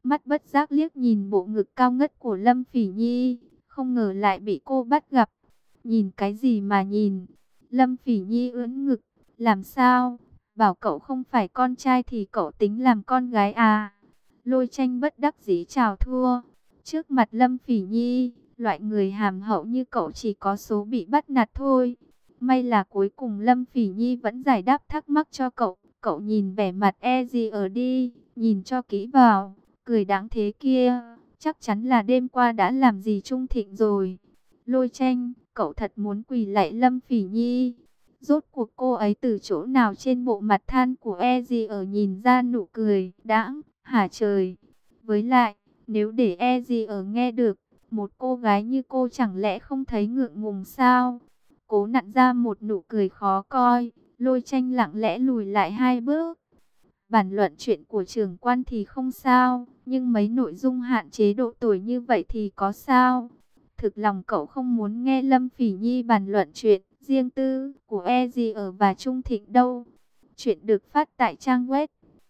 mắt bất giác liếc nhìn bộ ngực cao ngất của Lâm Phỉ Nhi, không ngờ lại bị cô bắt gặp. Nhìn cái gì mà nhìn? Lâm Phỉ Nhi ưỡn ngực, làm sao? Bảo cậu không phải con trai thì cậu tính làm con gái à? Lôi Tranh bất đắc dĩ chào thua. Trước mặt Lâm Phỉ Nhi, loại người hàm hậu như cậu chỉ có số bị bắt nạt thôi. May là cuối cùng Lâm Phỉ Nhi vẫn giải đáp thắc mắc cho cậu. Cậu nhìn vẻ mặt e gì ở đi, nhìn cho kỹ vào, cười đáng thế kia, chắc chắn là đêm qua đã làm gì Trung Thịnh rồi. Lôi Tranh, cậu thật muốn quỳ lạy Lâm Phỉ Nhi. Rốt cuộc cô ấy từ chỗ nào trên bộ mặt than của e gì ở nhìn ra nụ cười đãng, hả trời. Với lại, nếu để e gì ở nghe được, một cô gái như cô chẳng lẽ không thấy ngượng ngùng sao? Cố nặn ra một nụ cười khó coi, Lôi Tranh lặng lẽ lùi lại 2 bước. Bản luận chuyện của trưởng quan thì không sao, nhưng mấy nội dung hạn chế độ tuổi như vậy thì có sao? Thực lòng cậu không muốn nghe Lâm Phỉ Nhi bàn luận chuyện riêng tư của E gì ở và Trung Thịnh đâu. Chuyện được phát tại trang web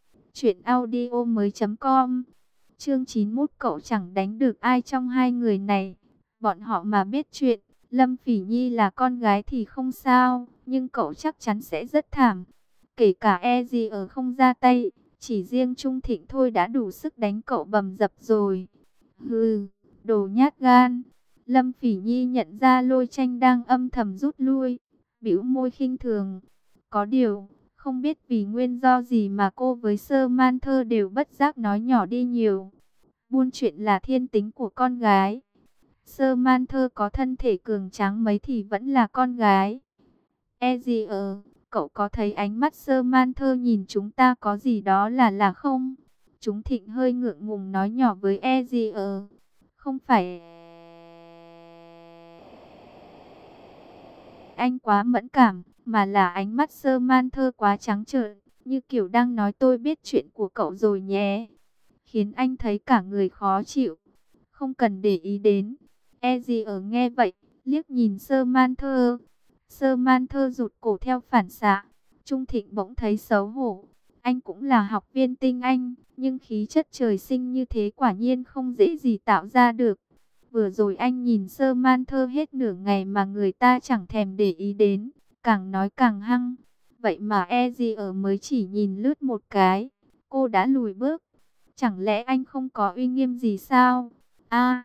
truyệnaudiomoi.com. Chương 91, cậu chẳng đánh được ai trong hai người này. Bọn họ mà biết chuyện Lâm Phỉ Nhi là con gái thì không sao, nhưng cậu chắc chắn sẽ rất thảm. Kể cả e gì ở không ra tay, chỉ riêng Trung Thịnh thôi đã đủ sức đánh cậu bầm dập rồi. Hừ, đồ nhát gan. Lâm Phỉ Nhi nhận ra Lôi Tranh đang âm thầm rút lui, bĩu môi khinh thường. Có điều, không biết vì nguyên do gì mà cô với Sơ Man Thơ đều bất giác nói nhỏ đi nhiều. Buôn chuyện là thiên tính của con gái. Sơ Man Thơ có thân thể cường tráng mấy thì vẫn là con gái. E gì cậu có thấy ánh mắt Sơ Man Thơ nhìn chúng ta có gì đó là không? Chúng Thịnh hơi ngượng ngùng nói nhỏ với E gì không phải anh quá mẫn cảm, mà là ánh mắt Sơ Man Thơ quá trắng trợn, như kiểu đang nói tôi biết chuyện của cậu rồi nhé. Khiến anh thấy cả người khó chịu. Không cần để ý đến. E gì nghe vậy, liếc nhìn Sơ Man Thơ. Sơ Man Thơ rụt cổ theo phản xạ. Trung Thịnh bỗng thấy xấu hổ. Anh cũng là học viên tinh anh, nhưng khí chất trời sinh như thế quả nhiên không dễ gì tạo ra được. Vừa rồi anh nhìn Sơ Man Thơ hết nửa ngày mà người ta chẳng thèm để ý đến, càng nói càng hăng. Vậy mà e gì mới chỉ nhìn lướt một cái, cô đã lùi bước. Chẳng lẽ anh không có uy nghiêm gì sao? À,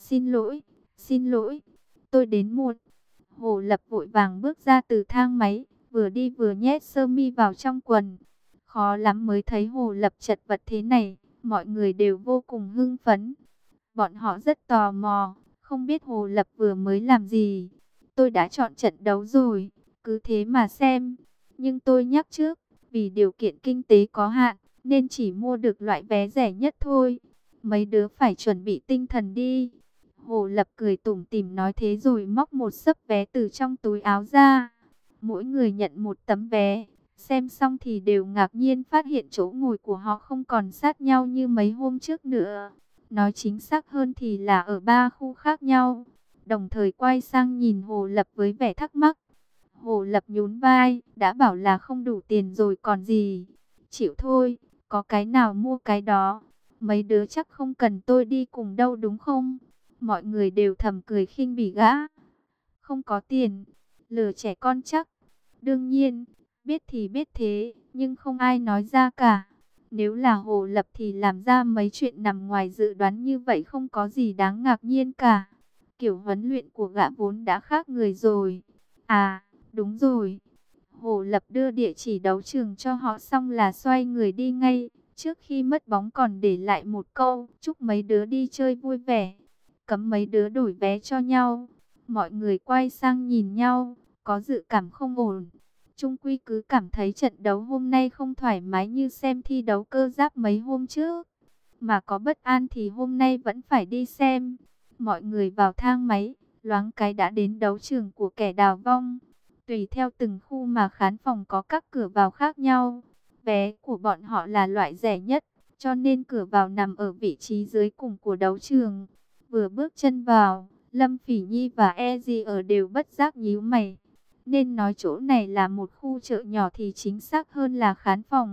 xin lỗi, tôi đến muộn. Hồ Lập vội vàng bước ra từ thang máy, vừa đi vừa nhét sơ mi vào trong quần. Khó lắm mới thấy Hồ Lập chật vật thế này, mọi người đều vô cùng hưng phấn. Bọn họ rất tò mò, không biết Hồ Lập vừa mới làm gì. Tôi đã chọn trận đấu rồi, cứ thế mà xem. Nhưng tôi nhắc trước, vì điều kiện kinh tế có hạn, nên chỉ mua được loại vé rẻ nhất thôi. Mấy đứa phải chuẩn bị tinh thần đi. Hồ Lập cười tủm tỉm nói thế rồi móc một xấp vé từ trong túi áo ra. Mỗi người nhận một tấm vé. Xem xong thì đều ngạc nhiên phát hiện chỗ ngồi của họ không còn sát nhau như mấy hôm trước nữa. Nói chính xác hơn thì là ở 3 khu khác nhau. Đồng thời quay sang nhìn Hồ Lập với vẻ thắc mắc. Hồ Lập nhún vai, đã bảo là không đủ tiền rồi còn gì. Chịu thôi, có cái nào mua cái đó. Mấy đứa chắc không cần tôi đi cùng đâu đúng không? Mọi người đều thầm cười khinh bỉ gã. Không có tiền, lừa trẻ con chắc. Đương nhiên, biết thì biết thế, nhưng không ai nói ra cả. Nếu là Hồ Lập thì làm ra mấy chuyện nằm ngoài dự đoán như vậy không có gì đáng ngạc nhiên cả. Kiểu huấn luyện của gã vốn đã khác người rồi. À, đúng rồi. Hồ Lập đưa địa chỉ đấu trường cho họ xong là xoay người đi ngay. Trước khi mất bóng còn để lại một câu, chúc mấy đứa đi chơi vui vẻ. Cấm mấy đứa đổi vé cho nhau. Mọi người quay sang nhìn nhau, có dự cảm không ổn. Chung quy cứ cảm thấy trận đấu hôm nay không thoải mái như xem thi đấu cơ giáp mấy hôm trước. Mà có bất an thì hôm nay vẫn phải đi xem. Mọi người vào thang máy, loáng cái đã đến đấu trường của kẻ đào vong. Tùy theo từng khu mà khán phòng có các cửa vào khác nhau. Vé của bọn họ là loại rẻ nhất, cho nên cửa vào nằm ở vị trí dưới cùng của đấu trường. Vừa bước chân vào, Lâm Phỉ Nhi và E Di ở đều bất giác nhíu mày. Nên nói chỗ này là một khu chợ nhỏ thì chính xác hơn là khán phòng.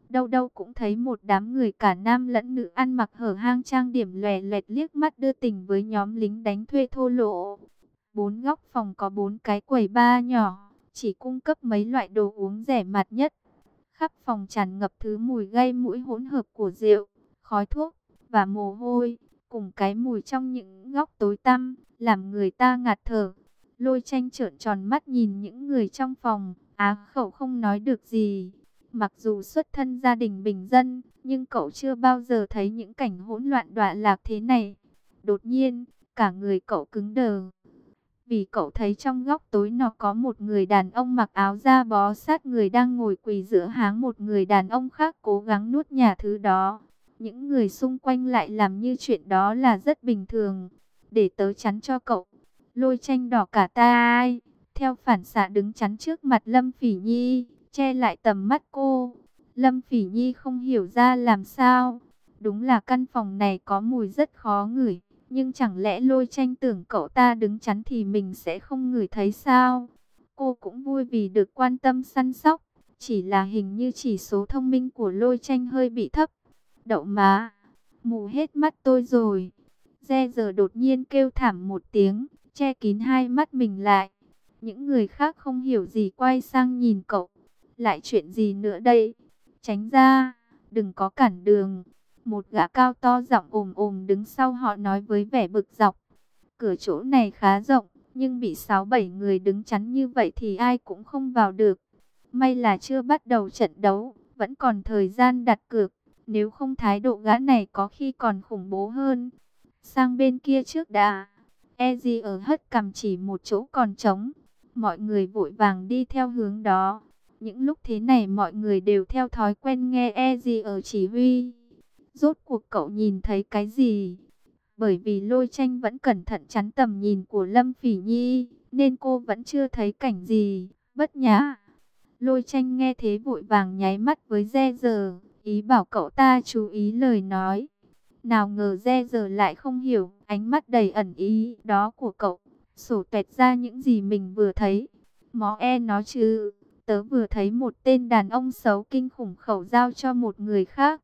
đâu đâu cũng thấy một đám người cả nam lẫn nữ ăn mặc hở hang trang điểm lòe loẹt liếc mắt đưa tình với nhóm lính đánh thuê thô lỗ. Bốn góc phòng có bốn cái quầy bar nhỏ, chỉ cung cấp mấy loại đồ uống rẻ mạt nhất. Khắp phòng tràn ngập thứ mùi gây mũi hỗn hợp của rượu, khói thuốc và mồ hôi, cùng cái mùi trong những góc tối tăm, làm người ta ngạt thở. Lôi Tranh trợn tròn mắt nhìn những người trong phòng, á khẩu không nói được gì. Mặc dù xuất thân gia đình bình dân, nhưng cậu chưa bao giờ thấy những cảnh hỗn loạn đọa lạc thế này. Đột nhiên, cả người cậu cứng đờ. Vì cậu thấy trong góc tối nó có một người đàn ông mặc áo da bó sát người đang ngồi quỳ giữa háng một người đàn ông khác cố gắng nuốt nhả thứ đó. Những người xung quanh lại làm như chuyện đó là rất bình thường. Để tớ chắn cho cậu. Lôi Tranh đỏ cả tai, theo phản xạ đứng chắn trước mặt Lâm Phỉ Nhi, che lại tầm mắt cô. Lâm Phỉ Nhi không hiểu ra làm sao. Đúng là căn phòng này có mùi rất khó ngửi. Nhưng chẳng lẽ Lôi Tranh tưởng cậu ta đứng chắn thì mình sẽ không ngửi thấy sao? Cô cũng vui vì được quan tâm săn sóc. Chỉ là hình như chỉ số thông minh của Lôi Tranh hơi bị thấp. Đậu má, mù hết mắt tôi rồi. Re giờ đột nhiên kêu thảm một tiếng, che kín hai mắt mình lại. Những người khác không hiểu gì quay sang nhìn cậu. Lại chuyện gì nữa đây? Tránh ra, đừng có cản đường. Một gã cao to giọng ồm ồm đứng sau họ nói với vẻ bực dọc. Cửa chỗ này khá rộng, nhưng bị 6-7 người đứng chắn như vậy thì ai cũng không vào được. May là chưa bắt đầu trận đấu, vẫn còn thời gian đặt cược. Nếu không thái độ gã này có khi còn khủng bố hơn. Sang bên kia trước đã. Eji ở hất cằm chỉ một chỗ còn trống. Mọi người vội vàng đi theo hướng đó. Những lúc thế này mọi người đều theo thói quen nghe Eji ở chỉ huy. Rốt cuộc cậu nhìn thấy cái gì? Bởi vì Lôi Tranh vẫn cẩn thận chắn tầm nhìn của Lâm Phỉ Nhi, nên cô vẫn chưa thấy cảnh gì bất nhã. Lôi Tranh nghe thế vội vàng nháy mắt với Re Giờ, ý bảo cậu ta chú ý lời nói. Nào ngờ Re Giờ lại không hiểu ánh mắt đầy ẩn ý đó của cậu, sổ tuẹt ra những gì mình vừa thấy. Mó nói chứ, tớ vừa thấy một tên đàn ông xấu kinh khủng khẩu giao cho một người khác.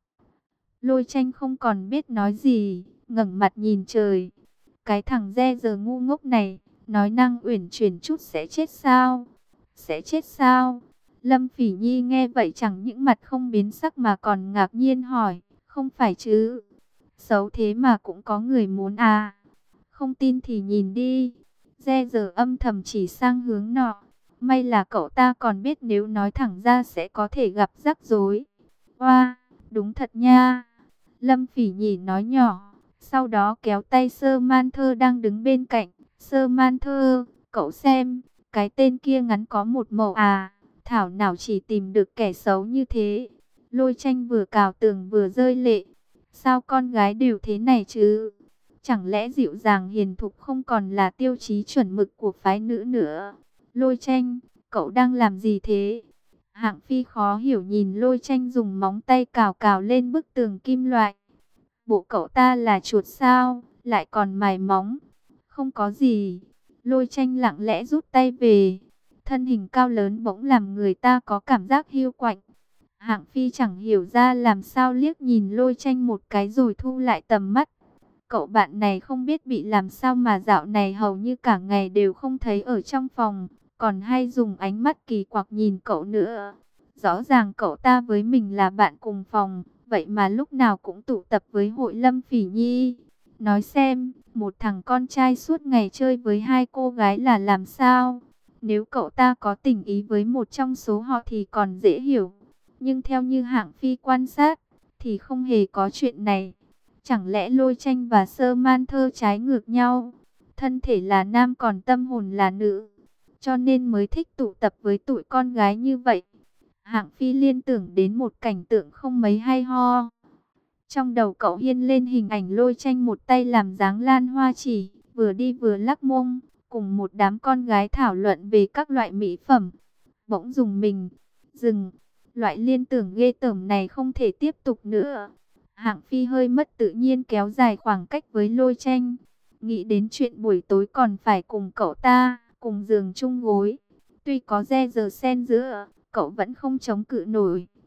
Lôi Tranh không còn biết nói gì, ngẩng mặt nhìn trời. Cái thằng Re Giờ ngu ngốc này, nói năng uyển chuyển chút sẽ chết sao? Sẽ chết sao? Lâm Phỉ Nhi nghe vậy chẳng những mặt không biến sắc mà còn ngạc nhiên hỏi, không phải chứ? Xấu thế mà cũng có người muốn à? Không tin thì nhìn đi. Re Giờ âm thầm chỉ sang hướng nọ. May là cậu ta còn biết nếu nói thẳng ra sẽ có thể gặp rắc rối. Oa, đúng thật nha. Lâm Phỉ Nhi nói nhỏ, sau đó kéo tay Sơ Man Thơ đang đứng bên cạnh. Sơ Man Thơ, cậu xem, cái tên kia ngắn có một màu à, thảo nào chỉ tìm được kẻ xấu như thế. Lôi Tranh vừa cào tường vừa rơi lệ. Sao con gái đều thế này chứ? Chẳng lẽ dịu dàng hiền thục không còn là tiêu chí chuẩn mực của phái nữ nữa? Lôi Tranh, cậu đang làm gì thế? Hạng Phi khó hiểu nhìn Lôi Tranh dùng móng tay cào cào lên bức tường kim loại. Bộ cậu ta là chuột sao, lại còn mài móng. Không có gì. Lôi Tranh lặng lẽ rút tay về. Thân hình cao lớn bỗng làm người ta có cảm giác hiu quạnh. Hạng Phi chẳng hiểu ra làm sao liếc nhìn Lôi Tranh một cái rồi thu lại tầm mắt. Cậu bạn này không biết bị làm sao mà dạo này hầu như cả ngày đều không thấy ở trong phòng, còn hay dùng ánh mắt kỳ quặc nhìn cậu nữa. Rõ ràng cậu ta với mình là bạn cùng phòng, vậy mà lúc nào cũng tụ tập với hội Lâm Phỉ Nhi. Nói xem, một thằng con trai suốt ngày chơi với hai cô gái là làm sao? Nếu cậu ta có tình ý với một trong số họ thì còn dễ hiểu. Nhưng theo như Hạng Phi quan sát, thì không hề có chuyện này. Chẳng lẽ Lôi Tranh và Sơ Man Thơ trái ngược nhau? Thân thể là nam còn tâm hồn là nữ, cho nên mới thích tụ tập với tụi con gái như vậy. Hạng Phi liên tưởng đến một cảnh tượng không mấy hay ho. Trong đầu cậu hiên lên hình ảnh Lôi Tranh một tay làm dáng lan hoa chỉ, vừa đi vừa lắc mông, cùng một đám con gái thảo luận về các loại mỹ phẩm. Bỗng dùng mình, dừng, loại liên tưởng ghê tởm này không thể tiếp tục nữa. Hạng Phi hơi mất tự nhiên kéo dài khoảng cách với Lôi Tranh. Nghĩ đến chuyện buổi tối còn phải cùng cậu ta, cùng giường chung gối. Tuy có Re Giờ xen giữa, cậu vẫn không chống cự nổi.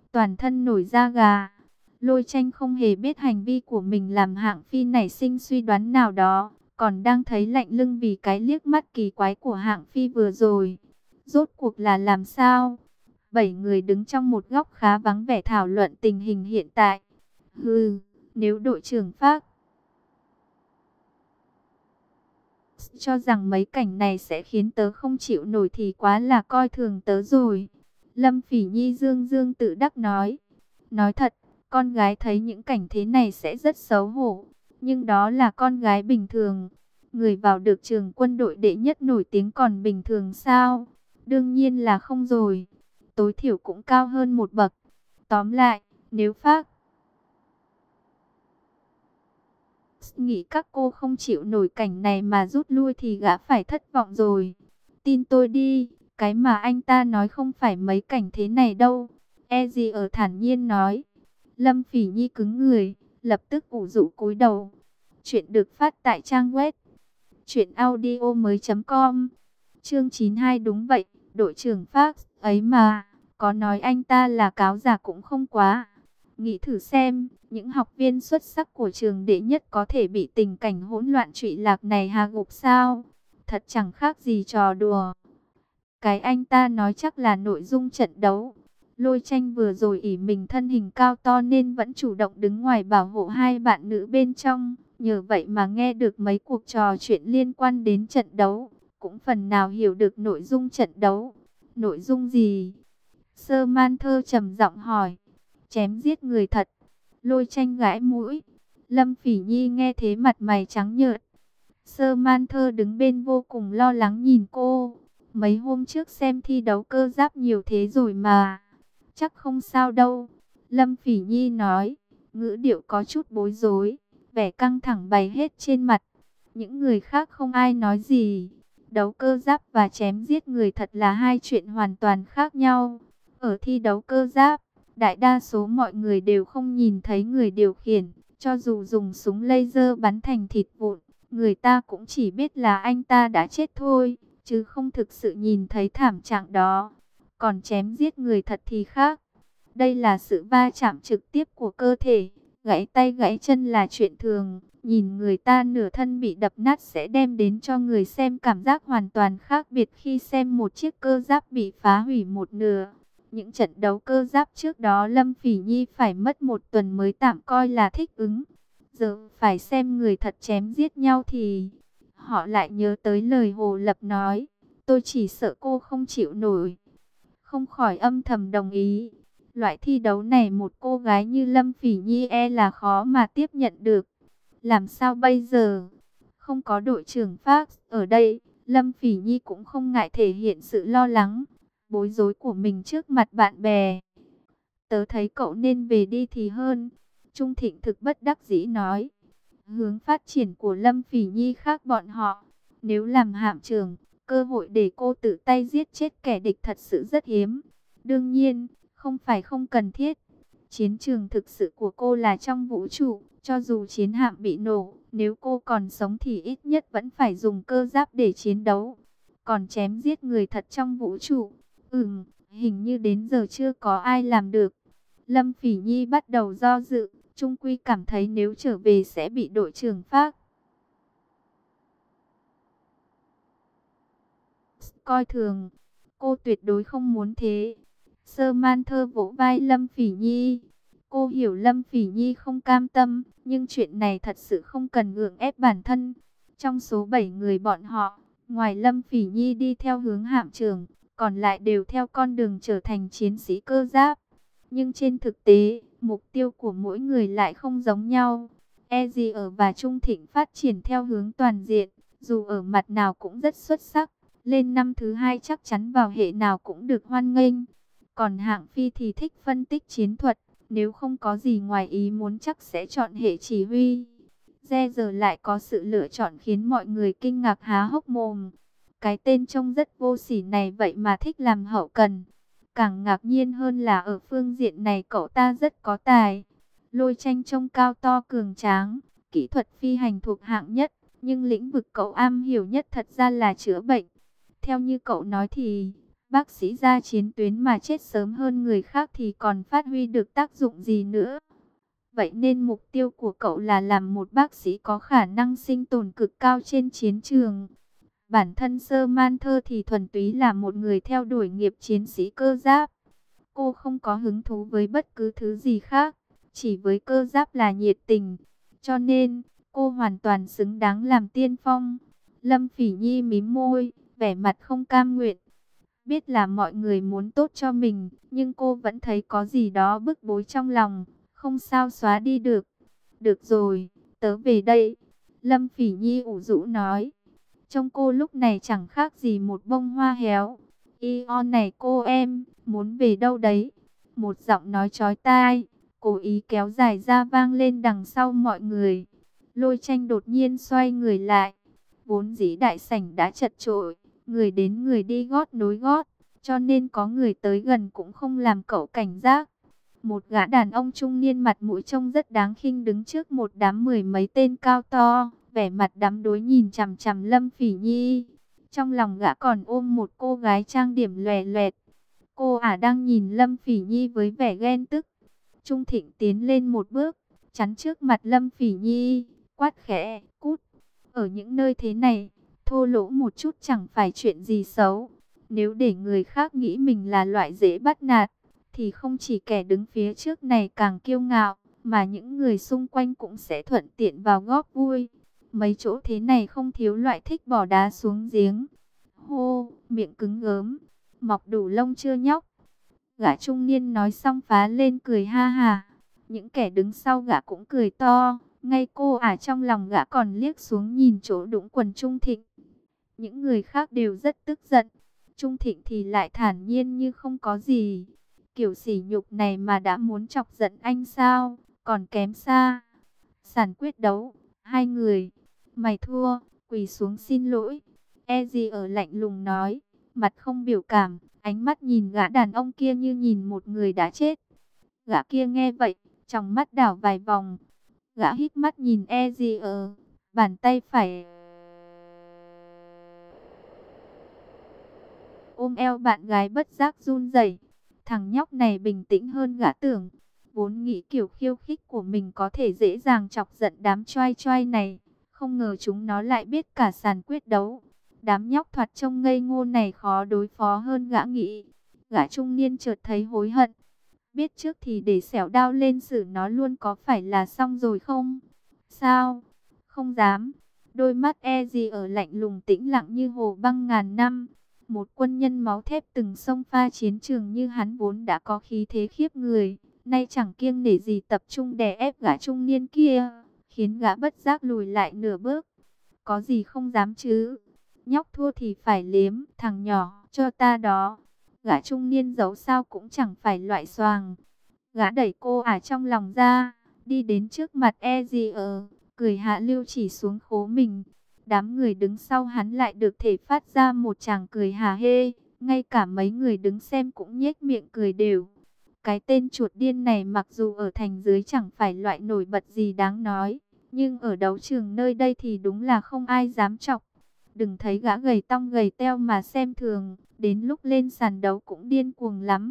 toàn thân nổi da gà. Lôi Tranh không hề biết hành vi của mình làm Hạng Phi nảy sinh suy đoán nào đó, còn đang thấy lạnh lưng vì cái liếc mắt kỳ quái của Hạng Phi vừa rồi. Rốt cuộc là làm sao? 7 người đứng trong một góc khá vắng vẻ thảo luận tình hình hiện tại. Hừ, nếu đội trưởng Phác cho rằng mấy cảnh này sẽ khiến tớ không chịu nổi thì quá là coi thường tớ rồi. Lâm Phỉ Nhi dương dương tự đắc nói. Nói thật, con gái thấy những cảnh thế này sẽ rất xấu hổ. Nhưng đó là con gái bình thường. Người vào được trường quân đội đệ nhất nổi tiếng còn bình thường sao? Đương nhiên là không rồi. Tối thiểu cũng cao hơn một bậc. Tóm lại, nếu Phác nghĩ các cô không chịu nổi cảnh này mà rút lui thì gã phải thất vọng rồi. Tin tôi đi, cái mà anh ta nói không phải mấy cảnh thế này đâu. E gì ở thản nhiên nói. Lâm Phỉ Nhi cứng người, lập tức ủ rũ cúi đầu. Chuyện được phát tại trang web truyệnaudiomoi.com. Chương 92 đúng vậy, đội trưởng Phác ấy mà, có nói anh ta là cáo giả cũng không quá. Nghĩ thử xem, những học viên xuất sắc của trường đệ nhất có thể bị tình cảnh hỗn loạn trụy lạc này hạ gục sao? Thật chẳng khác gì trò đùa. Cái anh ta nói chắc là nội dung trận đấu. Lôi Tranh vừa rồi ỷ mình thân hình cao to nên vẫn chủ động đứng ngoài bảo hộ hai bạn nữ bên trong. Nhờ vậy mà nghe được mấy cuộc trò chuyện liên quan đến trận đấu, cũng phần nào hiểu được nội dung trận đấu. Nội dung gì? Sơ Man Thơ trầm giọng hỏi. Chém giết người thật. Lôi Tranh gãi mũi. Lâm Phỉ Nhi nghe thế mặt mày trắng nhợt. Sơ Man Thơ đứng bên vô cùng lo lắng nhìn cô. Mấy hôm trước xem thi đấu cơ giáp nhiều thế rồi mà. Chắc không sao đâu. Lâm Phỉ Nhi nói. Ngữ điệu có chút bối rối. Vẻ căng thẳng bày hết trên mặt. Những người khác không ai nói gì. Đấu cơ giáp và chém giết người thật là hai chuyện hoàn toàn khác nhau. Ở thi đấu cơ giáp, đại đa số mọi người đều không nhìn thấy người điều khiển. Cho dù dùng súng laser bắn thành thịt vụn, người ta cũng chỉ biết là anh ta đã chết thôi, chứ không thực sự nhìn thấy thảm trạng đó. Còn chém giết người thật thì khác. Đây là sự va chạm trực tiếp của cơ thể. Gãy tay gãy chân là chuyện thường. Nhìn người ta nửa thân bị đập nát sẽ đem đến cho người xem cảm giác hoàn toàn khác biệt khi xem một chiếc cơ giáp bị phá hủy một nửa. Những trận đấu cơ giáp trước đó Lâm Phỉ Nhi phải mất 1 tuần mới tạm coi là thích ứng. Giờ phải xem người thật chém giết nhau thì họ lại nhớ tới lời Hồ Lập nói. Tôi chỉ sợ cô không chịu nổi. Không khỏi âm thầm đồng ý. Loại thi đấu này một cô gái như Lâm Phỉ Nhi e là khó mà tiếp nhận được. Làm sao bây giờ? Không có đội trưởng Phác ở đây, Lâm Phỉ Nhi cũng không ngại thể hiện sự lo lắng, bối rối của mình trước mặt bạn bè. Tớ thấy cậu nên về đi thì hơn. Trung Thịnh thực bất đắc dĩ nói. Hướng phát triển của Lâm Phỉ Nhi khác bọn họ. Nếu làm hạm trưởng, cơ hội để cô tự tay giết chết kẻ địch thật sự rất hiếm. Đương nhiên, không phải không cần thiết. Chiến trường thực sự của cô là trong vũ trụ. Cho dù chiến hạm bị nổ, nếu cô còn sống thì ít nhất vẫn phải dùng cơ giáp để chiến đấu. Còn chém giết người thật trong vũ trụ, hình như đến giờ chưa có ai làm được. Lâm Phỉ Nhi bắt đầu do dự, chung quy cảm thấy nếu trở về sẽ bị đội trưởng Phác coi thường. Cô tuyệt đối không muốn thế. Sơ Man Thơ vỗ vai Lâm Phỉ Nhi. Cô hiểu Lâm Phỉ Nhi không cam tâm, nhưng chuyện này thật sự không cần gượng ép bản thân. Trong số 7 người bọn họ, ngoài Lâm Phỉ Nhi đi theo hướng hạm trưởng, còn lại đều theo con đường trở thành chiến sĩ cơ giáp. Nhưng trên thực tế, mục tiêu của mỗi người lại không giống nhau. Ezier và Trung Thịnh phát triển theo hướng toàn diện, dù ở mặt nào cũng rất xuất sắc. Lên năm thứ 2 chắc chắn vào hệ nào cũng được hoan nghênh. Còn Hạng Phi thì thích phân tích chiến thuật, nếu không có gì ngoài ý muốn chắc sẽ chọn hệ chỉ huy. Re giờ lại có sự lựa chọn khiến mọi người kinh ngạc há hốc mồm. Cái tên trông rất vô sỉ này vậy mà thích làm hậu cần. Càng ngạc nhiên hơn là ở phương diện này cậu ta rất có tài. Lôi Tranh trông cao to cường tráng, kỹ thuật phi hành thuộc hạng nhất, nhưng lĩnh vực cậu am hiểu nhất thật ra là chữa bệnh. Theo như cậu nói thì Bác sĩ ra chiến tuyến mà chết sớm hơn người khác thì còn phát huy được tác dụng gì nữa. Vậy nên mục tiêu của cậu là làm một bác sĩ có khả năng sinh tồn cực cao trên chiến trường. Bản thân Sơ Man Thơ thì thuần túy là một người theo đuổi nghiệp chiến sĩ cơ giáp. Cô không có hứng thú với bất cứ thứ gì khác, chỉ với cơ giáp là nhiệt tình. Cho nên, cô hoàn toàn xứng đáng làm tiên phong. Lâm Phỉ Nhi mím môi, vẻ mặt không cam nguyện. Biết là mọi người muốn tốt cho mình, nhưng cô vẫn thấy có gì đó bức bối trong lòng, không sao xóa đi được. Được rồi, tớ về đây. Lâm Phỉ Nhi ủ rũ nói. Trông cô lúc này chẳng khác gì một bông hoa héo. Ion này cô em, muốn về đâu đấy? Một giọng nói chói tai, cố ý kéo dài ra vang lên đằng sau mọi người. Lôi Tranh đột nhiên xoay người lại. Vốn dĩ đại sảnh đã chật chội, người đến người đi gót nối gót, cho nên có người tới gần cũng không làm cậu cảnh giác. Một gã đàn ông trung niên mặt mũi trông rất đáng khinh đứng trước một đám mười mấy tên cao to, vẻ mặt đắm đuối nhìn chằm chằm Lâm Phỉ Nhi. Trong lòng gã còn ôm một cô gái trang điểm lòe loẹt. Cô ả đang nhìn Lâm Phỉ Nhi với vẻ ghen tức. Trung Thịnh tiến lên một bước, chắn trước mặt Lâm Phỉ Nhi, quát khẽ, cút. Ở những nơi thế này, thô lỗ một chút chẳng phải chuyện gì xấu. Nếu để người khác nghĩ mình là loại dễ bắt nạt, thì không chỉ kẻ đứng phía trước này càng kiêu ngạo, mà những người xung quanh cũng sẽ thuận tiện vào góp vui. Mấy chỗ thế này không thiếu loại thích bỏ đá xuống giếng. Hô, miệng cứng gớm, mọc đủ lông chưa nhóc? Gã trung niên nói xong phá lên cười ha hà. Những kẻ đứng sau gã cũng cười to. Ngay cô ả trong lòng gã còn liếc xuống nhìn chỗ đũng quần Trung Thịnh. Những người khác đều rất tức giận. Trung Thịnh thì lại thản nhiên như không có gì. Kiểu sỉ nhục này mà đã muốn chọc giận anh sao? Còn kém xa. Sàn quyết đấu, hai người. Mày thua, quỳ xuống xin lỗi. E gì ở lạnh lùng nói, mặt không biểu cảm, ánh mắt nhìn gã đàn ông kia như nhìn một người đã chết. Gã kia nghe vậy, trong mắt đảo vài vòng. Gã hít mắt nhìn E gì ở, bàn tay phải ôm eo bạn gái bất giác run rẩy. Thằng nhóc này bình tĩnh hơn gã tưởng. Vốn nghĩ kiểu khiêu khích của mình có thể dễ dàng chọc giận đám choai choai này. Không ngờ chúng nó lại biết cả sàn quyết đấu. Đám nhóc thoạt trông ngây ngô này khó đối phó hơn gã nghĩ. Gã trung niên chợt thấy hối hận. Biết trước thì để xẻo đao lên xử nó luôn có phải là xong rồi không? Sao? Không dám. Đôi mắt E gì ở lạnh lùng tĩnh lặng như hồ băng ngàn năm. Một quân nhân máu thép từng xông pha chiến trường như hắn vốn đã có khí thế khiếp người. Nay chẳng kiêng nể gì tập trung đè ép gã trung niên kia, khiến gã bất giác lùi lại nửa bước. Có gì không dám chứ? Nhóc thua thì phải liếm, thằng nhỏ, cho ta đó. Gã trung niên giấu sao cũng chẳng phải loại xoàng. Gã đẩy cô ả trong lòng ra, đi đến trước mặt E gì cười hạ lưu chỉ xuống khố mình. Đám người đứng sau hắn lại được thể phát ra một tràng cười hà hê, ngay cả mấy người đứng xem cũng nhếch miệng cười đều. Cái tên chuột điên này mặc dù ở thành dưới chẳng phải loại nổi bật gì đáng nói, nhưng ở đấu trường nơi đây thì đúng là không ai dám chọc. Đừng thấy gã gầy tong gầy teo mà xem thường, đến lúc lên sàn đấu cũng điên cuồng lắm.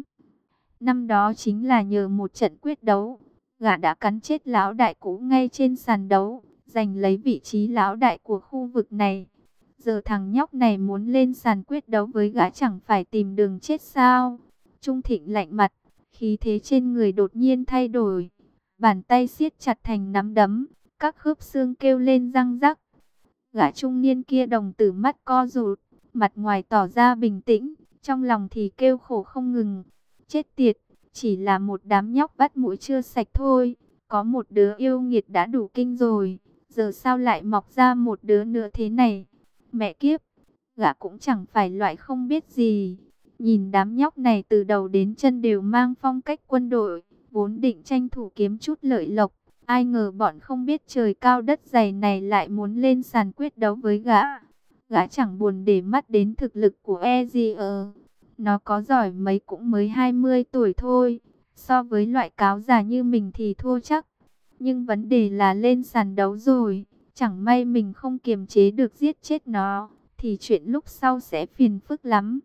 Năm đó chính là nhờ một trận quyết đấu, gã đã cắn chết lão đại cũ ngay trên sàn đấu, giành lấy vị trí lão đại của khu vực này. Giờ thằng nhóc này muốn lên sàn quyết đấu với gã chẳng phải tìm đường chết sao? Trung Thịnh lạnh mặt, khí thế trên người đột nhiên thay đổi. Bàn tay siết chặt thành nắm đấm, các khớp xương kêu lên răng rắc. Gã trung niên kia đồng tử mắt co rụt, mặt ngoài tỏ ra bình tĩnh, trong lòng thì kêu khổ không ngừng. Chết tiệt, chỉ là một đám nhóc bắt mũi chưa sạch thôi. Có một đứa yêu nghiệt đã đủ kinh rồi, giờ sao lại mọc ra một đứa nữa thế này? Mẹ kiếp, gã cũng chẳng phải loại không biết gì. Nhìn đám nhóc này từ đầu đến chân đều mang phong cách quân đội, vốn định tranh thủ kiếm chút lợi lộc. Ai ngờ bọn không biết trời cao đất dày này lại muốn lên sàn quyết đấu với gã. Gã chẳng buồn để mắt đến thực lực của EZR. Nó có giỏi mấy cũng mới 20 tuổi thôi. So với loại cáo già như mình thì thua chắc. Nhưng vấn đề là lên sàn đấu rồi. Chẳng may mình không kiềm chế được giết chết nó, thì chuyện lúc sau sẽ phiền phức lắm.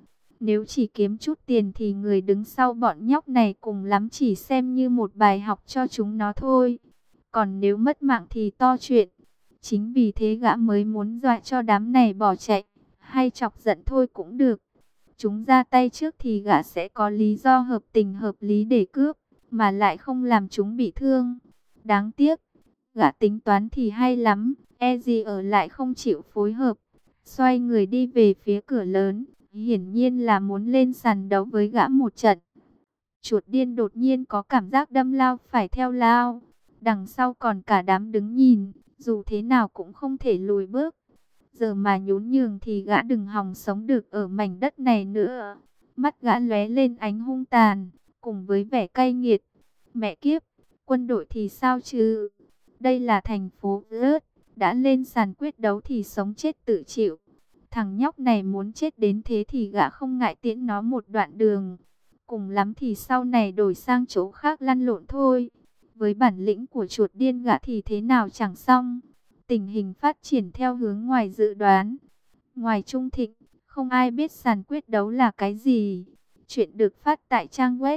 Nếu chỉ kiếm chút tiền thì người đứng sau bọn nhóc này cùng lắm chỉ xem như một bài học cho chúng nó thôi. Còn nếu mất mạng thì to chuyện. Chính vì thế gã mới muốn dọa cho đám này bỏ chạy, hay chọc giận thôi cũng được. Chúng ra tay trước thì gã sẽ có lý do hợp tình hợp lý để cướp, mà lại không làm chúng bị thương. Đáng tiếc, gã tính toán thì hay lắm, e gì ở lại không chịu phối hợp. Xoay người đi về phía cửa lớn, hiển nhiên là muốn lên sàn đấu với gã một trận. Chuột điên đột nhiên có cảm giác đâm lao phải theo lao. Đằng sau còn cả đám đứng nhìn, dù thế nào cũng không thể lùi bước. Giờ mà nhún nhường thì gã đừng hòng sống được ở mảnh đất này nữa. Mắt gã lóe lên ánh hung tàn, cùng với vẻ cay nghiệt. Mẹ kiếp, quân đội thì sao chứ? Đây là thành phố rớt, đã lên sàn quyết đấu thì sống chết tự chịu. Thằng nhóc này muốn chết đến thế thì gã không ngại tiễn nó một đoạn đường. Cùng lắm thì sau này đổi sang chỗ khác lăn lộn thôi. Với bản lĩnh của chuột điên gã thì thế nào chẳng xong. Tình hình phát triển theo hướng ngoài dự đoán. Ngoài Trung Thịnh, không ai biết sàn quyết đấu là cái gì. Chuyện được phát tại trang web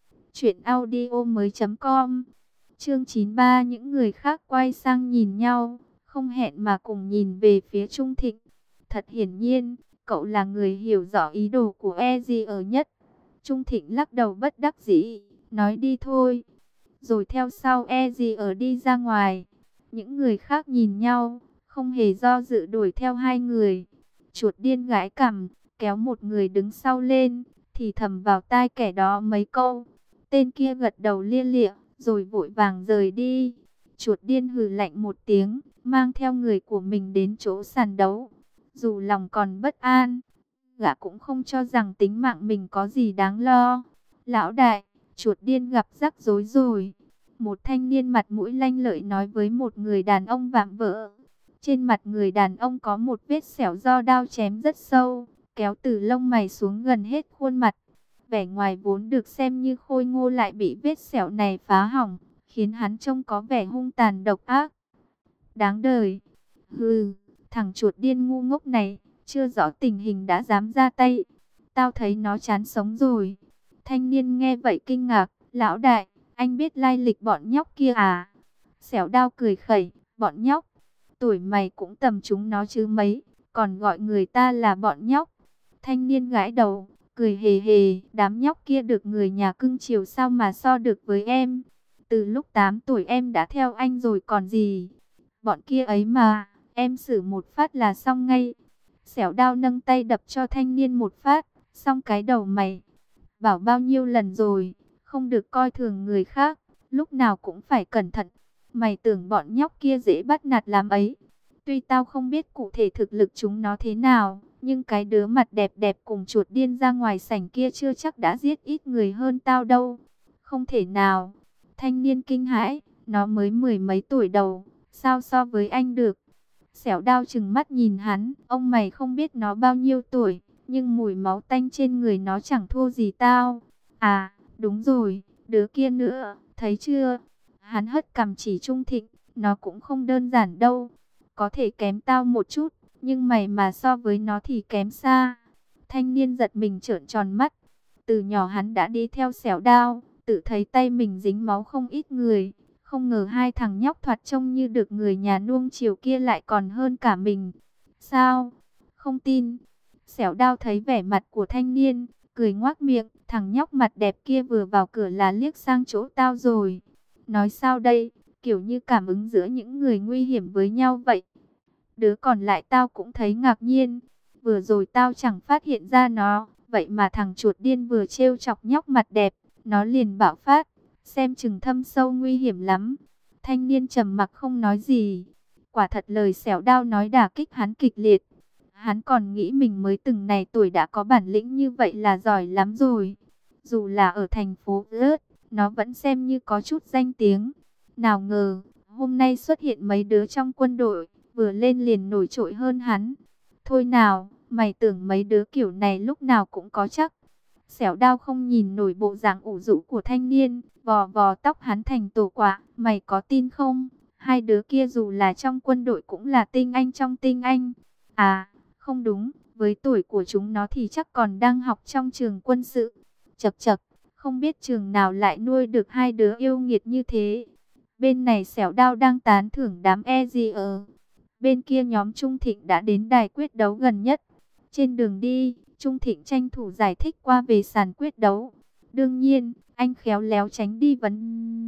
truyệnaudiomoi.com. Chương 93. Những người khác quay sang nhìn nhau, không hẹn mà cùng nhìn về phía Trung Thịnh. Thật hiển nhiên, cậu là người hiểu rõ ý đồ của EZ ở nhất. Trung Thịnh lắc đầu bất đắc dĩ, nói đi thôi. Rồi theo sau EZ ở đi ra ngoài. Những người khác nhìn nhau, không hề do dự đuổi theo hai người. Chuột điên gãi cằm, kéo một người đứng sau lên, thì thầm vào tai kẻ đó mấy câu. Tên kia gật đầu lia lịa, rồi vội vàng rời đi. Chuột điên hừ lạnh một tiếng, mang theo người của mình đến chỗ sàn đấu. Dù lòng còn bất an, gã cũng không cho rằng tính mạng mình có gì đáng lo. Lão đại, chuột điên gặp rắc rối rồi. Một thanh niên mặt mũi lanh lợi nói với một người đàn ông vạm vỡ. Trên mặt người đàn ông có một vết sẹo do đao chém rất sâu, kéo từ lông mày xuống gần hết khuôn mặt. Vẻ ngoài vốn được xem như khôi ngô lại bị vết sẹo này phá hỏng, khiến hắn trông có vẻ hung tàn độc ác. Đáng đời. Hừ, thằng chuột điên ngu ngốc này, chưa rõ tình hình đã dám ra tay. Tao thấy nó chán sống rồi. Thanh niên nghe vậy kinh ngạc, lão đại, anh biết lai lịch bọn nhóc kia à? Xẻo đao cười khẩy, bọn nhóc, tuổi mày cũng tầm chúng nó chứ mấy, còn gọi người ta là bọn nhóc. Thanh niên gãi đầu, cười hề hề, đám nhóc kia được người nhà cưng chiều sao mà so được với em. Từ lúc 8 tuổi em đã theo anh rồi còn gì. Bọn kia ấy mà, em xử một phát là xong ngay. Xẻo đao nâng tay đập cho thanh niên một phát, xong cái đầu mày. Bảo bao nhiêu lần rồi, không được coi thường người khác, lúc nào cũng phải cẩn thận. Mày tưởng bọn nhóc kia dễ bắt nạt lắm ấy. Tuy tao không biết cụ thể thực lực chúng nó thế nào, nhưng cái đứa mặt đẹp đẹp cùng chuột điên ra ngoài sảnh kia chưa chắc đã giết ít người hơn tao đâu. Không thể nào. Thanh niên kinh hãi, nó mới 10 mấy tuổi đầu, sao so với anh được. Xẻo đao trừng mắt nhìn hắn, ông mày không biết nó bao nhiêu tuổi, nhưng mùi máu tanh trên người nó chẳng thua gì tao. À, đúng rồi, đứa kia nữa, thấy chưa? Hắn hất cằm chỉ Trung Thịnh, nó cũng không đơn giản đâu. Có thể kém tao một chút, nhưng mày mà so với nó thì kém xa. Thanh niên giật mình trợn tròn mắt. Từ nhỏ hắn đã đi theo xẻo đao, tự thấy tay mình dính máu không ít người. Không ngờ hai thằng nhóc thoạt trông như được người nhà nuông chiều kia lại còn hơn cả mình. Sao? Không tin. Xẻo đao thấy vẻ mặt của thanh niên, cười ngoác miệng. Thằng nhóc mặt đẹp kia vừa vào cửa là liếc sang chỗ tao rồi. Nói sao đây? Kiểu như cảm ứng giữa những người nguy hiểm với nhau vậy. Đứa còn lại tao cũng thấy ngạc nhiên. Vừa rồi tao chẳng phát hiện ra nó. Vậy mà thằng chuột điên vừa trêu chọc nhóc mặt đẹp, nó liền bạo phát. Xem chừng thâm sâu nguy hiểm lắm. Thanh niên trầm mặc không nói gì. Quả thật lời xẻo đao nói đả kích hắn kịch liệt. Hắn còn nghĩ mình mới từng này tuổi đã có bản lĩnh như vậy là giỏi lắm rồi. Dù là ở thành phố rớt, nó vẫn xem như có chút danh tiếng. Nào ngờ, hôm nay xuất hiện mấy đứa trong quân đội, vừa lên liền nổi trội hơn hắn. Thôi nào, mày tưởng mấy đứa kiểu này lúc nào cũng có chắc. Xẻo đao không nhìn nổi bộ dạng ủ rũ của thanh niên, vò vò tóc hắn thành tổ quả. Mày có tin không? Hai đứa kia dù là trong quân đội cũng là tinh anh trong tinh anh. À, không đúng, Với tuổi của chúng nó thì chắc còn đang học trong trường quân sự. Chậc chậc, không biết trường nào lại nuôi được hai đứa yêu nghiệt như thế. Bên này Xẻo Đao đang tán thưởng đám EZR. Bên kia nhóm Trung Thịnh đã đến đài quyết đấu gần nhất. Trên đường đi, Trung Thịnh tranh thủ giải thích qua về sàn quyết đấu. Đương nhiên, anh khéo léo tránh đi vấn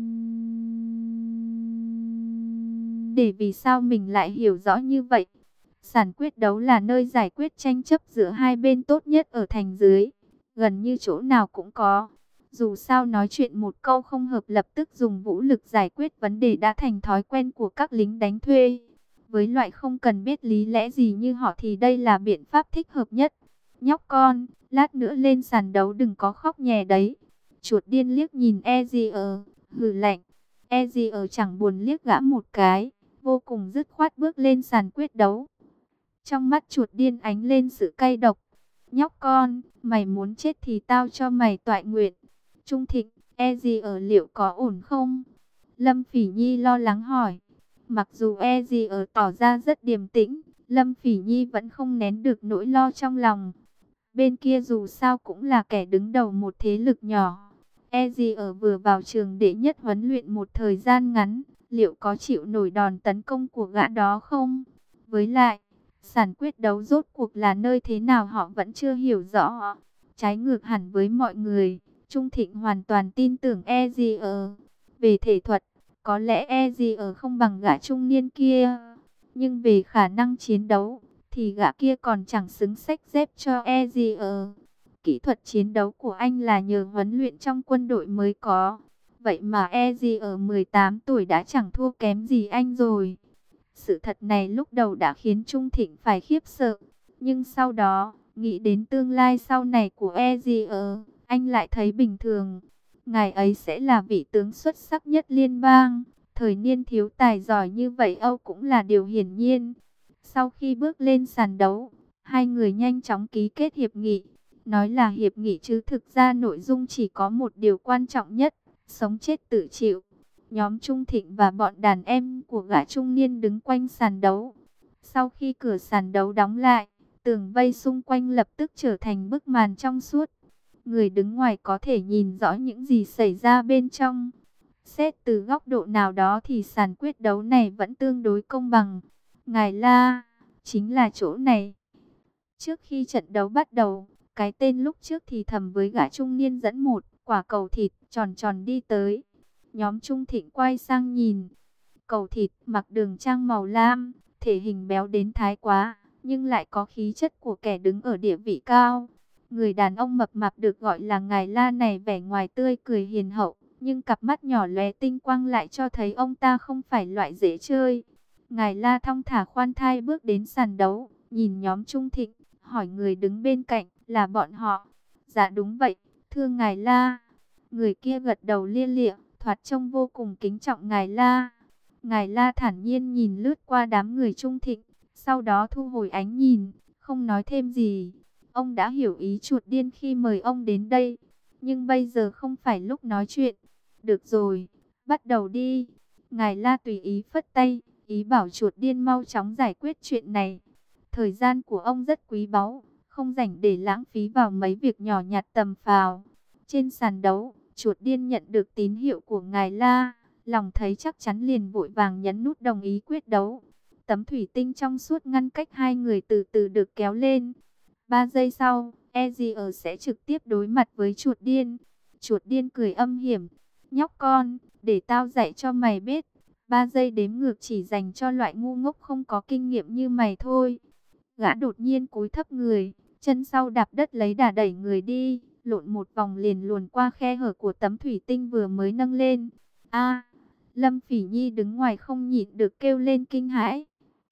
đề vì sao mình lại hiểu rõ như vậy. Sàn quyết đấu là nơi giải quyết tranh chấp giữa hai bên tốt nhất ở thành dưới. Gần như chỗ nào cũng có. Dù sao nói chuyện một câu không hợp lập tức dùng vũ lực giải quyết vấn đề đã thành thói quen của các lính đánh thuê. Với loại không cần biết lý lẽ gì như họ thì đây là biện pháp thích hợp nhất. Nhóc con, lát nữa lên sàn đấu đừng có khóc nhè đấy. Chuột điên liếc nhìn Ezier, hừ lạnh. Ezier chẳng buồn liếc gã một cái, vô cùng dứt khoát bước lên sàn quyết đấu. Trong mắt chuột điên ánh lên sự cay độc. Nhóc con, mày muốn chết thì tao cho mày toại nguyện. Trung Thịnh, Ezier liệu có ổn không? Lâm Phỉ Nhi lo lắng hỏi. Mặc dù Ezier tỏ ra rất điềm tĩnh, Lâm Phỉ Nhi vẫn không nén được nỗi lo trong lòng. Bên kia dù sao cũng là kẻ đứng đầu một thế lực nhỏ. Ezier vừa vào trường đệ nhất huấn luyện một thời gian ngắn, liệu có chịu nổi đòn tấn công của gã đó không? Với lại, sàn quyết đấu rốt cuộc là nơi thế nào họ vẫn chưa hiểu rõ. Trái ngược hẳn với mọi người, Trung Thịnh hoàn toàn tin tưởng Ezier. Về thể thuật, có lẽ Ezier không bằng gã trung niên kia. Nhưng về khả năng chiến đấu, thì gã kia còn chẳng xứng xách dép cho Ezier. Kỹ thuật chiến đấu của anh là nhờ huấn luyện trong quân đội mới có. Vậy mà Ezier 18 tuổi đã chẳng thua kém gì anh rồi. Sự thật này lúc đầu đã khiến Trung Thịnh phải khiếp sợ. Nhưng sau đó, nghĩ đến tương lai sau này của Ezier, anh lại thấy bình thường. Ngài ấy sẽ là vị tướng xuất sắc nhất liên bang. Thời niên thiếu tài giỏi như vậy Âu cũng là điều hiển nhiên. Sau khi bước lên sàn đấu, hai người nhanh chóng ký kết hiệp nghị. Nói là hiệp nghị chứ thực ra nội dung chỉ có một điều quan trọng nhất, sống chết tự chịu. Nhóm Trung Thịnh và bọn đàn em của gã trung niên đứng quanh sàn đấu. Sau khi cửa sàn đấu đóng lại, tường vây xung quanh lập tức trở thành bức màn trong suốt. Người đứng ngoài có thể nhìn rõ những gì xảy ra bên trong. Xét từ góc độ nào đó thì sàn quyết đấu này vẫn tương đối công bằng. Ngài La, chính là chỗ này. Trước khi trận đấu bắt đầu, cái tên lúc trước thì thầm với gã trung niên dẫn một quả cầu thịt tròn tròn đi tới. Nhóm Trung Thịnh quay sang nhìn. Cầu thịt mặc đường trang màu lam, thể hình béo đến thái quá, nhưng lại có khí chất của kẻ đứng ở địa vị cao. Người đàn ông mập mạp được gọi là Ngài La này vẻ ngoài tươi cười hiền hậu, nhưng cặp mắt nhỏ lóe tinh quang lại cho thấy ông ta không phải loại dễ chơi. Ngài La thong thả khoan thai bước đến sàn đấu, nhìn nhóm Trung Thịnh, hỏi người đứng bên cạnh, là bọn họ? Dạ đúng vậy, thưa Ngài La. Người kia gật đầu lia lịa, thoạt trông vô cùng kính trọng Ngài La. Ngài La thản nhiên nhìn lướt qua đám người Trung Thịnh, sau đó thu hồi ánh nhìn, không nói thêm gì. Ông đã hiểu ý chuột điên khi mời ông đến đây, nhưng bây giờ không phải lúc nói chuyện. Được rồi, bắt đầu đi. Ngài La tùy ý phất tay, ý bảo chuột điên mau chóng giải quyết chuyện này. Thời gian của ông rất quý báu, không rảnh để lãng phí vào mấy việc nhỏ nhặt tầm phào. Trên sàn đấu, chuột điên nhận được tín hiệu của Ngài La, lòng thấy chắc chắn liền vội vàng nhấn nút đồng ý quyết đấu. Tấm thủy tinh trong suốt ngăn cách hai người từ từ được kéo lên. 3 giây sau, Ezier sẽ trực tiếp đối mặt với chuột điên. Chuột điên cười âm hiểm. Nhóc con, để tao dạy cho mày biết. 3 giây đếm ngược chỉ dành cho loại ngu ngốc không có kinh nghiệm như mày thôi. Gã đột nhiên cúi thấp người, chân sau đạp đất lấy đà đẩy người đi, lộn một vòng liền luồn qua khe hở của tấm thủy tinh vừa mới nâng lên. A, Lâm Phỉ Nhi đứng ngoài không nhịn được kêu lên kinh hãi.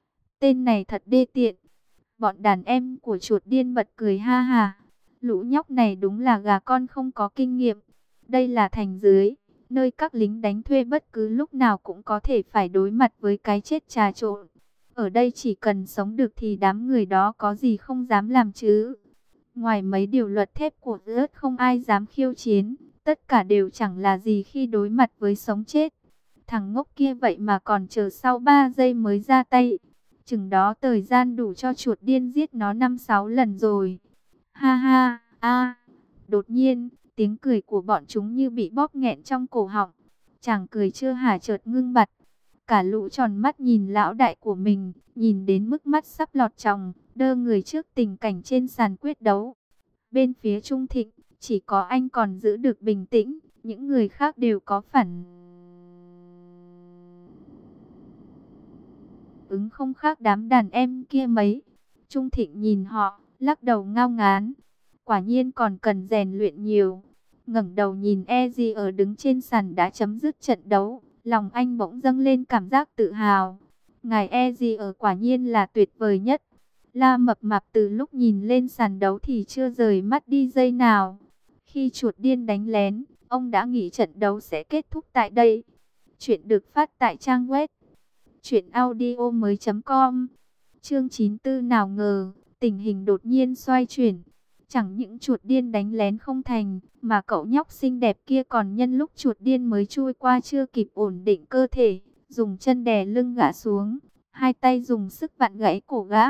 Tên này thật đê tiện. Bọn đàn em của chuột điên bật cười ha ha. Lũ nhóc này đúng là gà con không có kinh nghiệm. Đây là thành dưới, nơi các lính đánh thuê bất cứ lúc nào cũng có thể phải đối mặt với cái chết trà trộn. Ở đây chỉ cần sống được thì đám người đó có gì không dám làm chứ. Ngoài mấy điều luật thép của ớt không ai dám khiêu chiến. Tất cả đều chẳng là gì khi đối mặt với sống chết. Thằng ngốc kia vậy mà còn chờ sau 3 giây mới ra tay. Chừng đó thời gian đủ cho chuột điên giết nó 5-6 lần rồi. Ha ha, a. Đột nhiên, tiếng cười của bọn chúng như bị bóp nghẹn trong cổ họng. Chàng cười chưa hả chợt ngưng bặt. Cả lũ tròn mắt nhìn lão đại của mình, nhìn đến mức mắt sắp lọt tròng, đơ người trước tình cảnh trên sàn quyết đấu. Bên phía Trung Thịnh, chỉ có anh còn giữ được bình tĩnh, những người khác đều có phản ứng không khác đám đàn em kia mấy. Trung Thịnh nhìn họ, lắc đầu ngao ngán. Quả nhiên còn cần rèn luyện nhiều. Ngẩng đầu nhìn Eji ở đứng trên sàn đã chấm dứt trận đấu, lòng anh bỗng dâng lên cảm giác tự hào. Ngài Eji ở quả nhiên là tuyệt vời nhất. La Mập Mạp từ lúc nhìn lên sàn đấu thì chưa rời mắt đi giây nào. Khi chuột điên đánh lén, ông đã nghĩ trận đấu sẽ kết thúc tại đây. Chuyện được phát tại trang web truyệnaudiomoi.com. Chương 94 nào ngờ, tình hình đột nhiên xoay chuyển. Chẳng những chuột điên đánh lén không thành, mà cậu nhóc xinh đẹp kia còn nhân lúc chuột điên mới chui qua chưa kịp ổn định cơ thể, dùng chân đè lưng gã xuống, hai tay dùng sức vặn gãy cổ gã.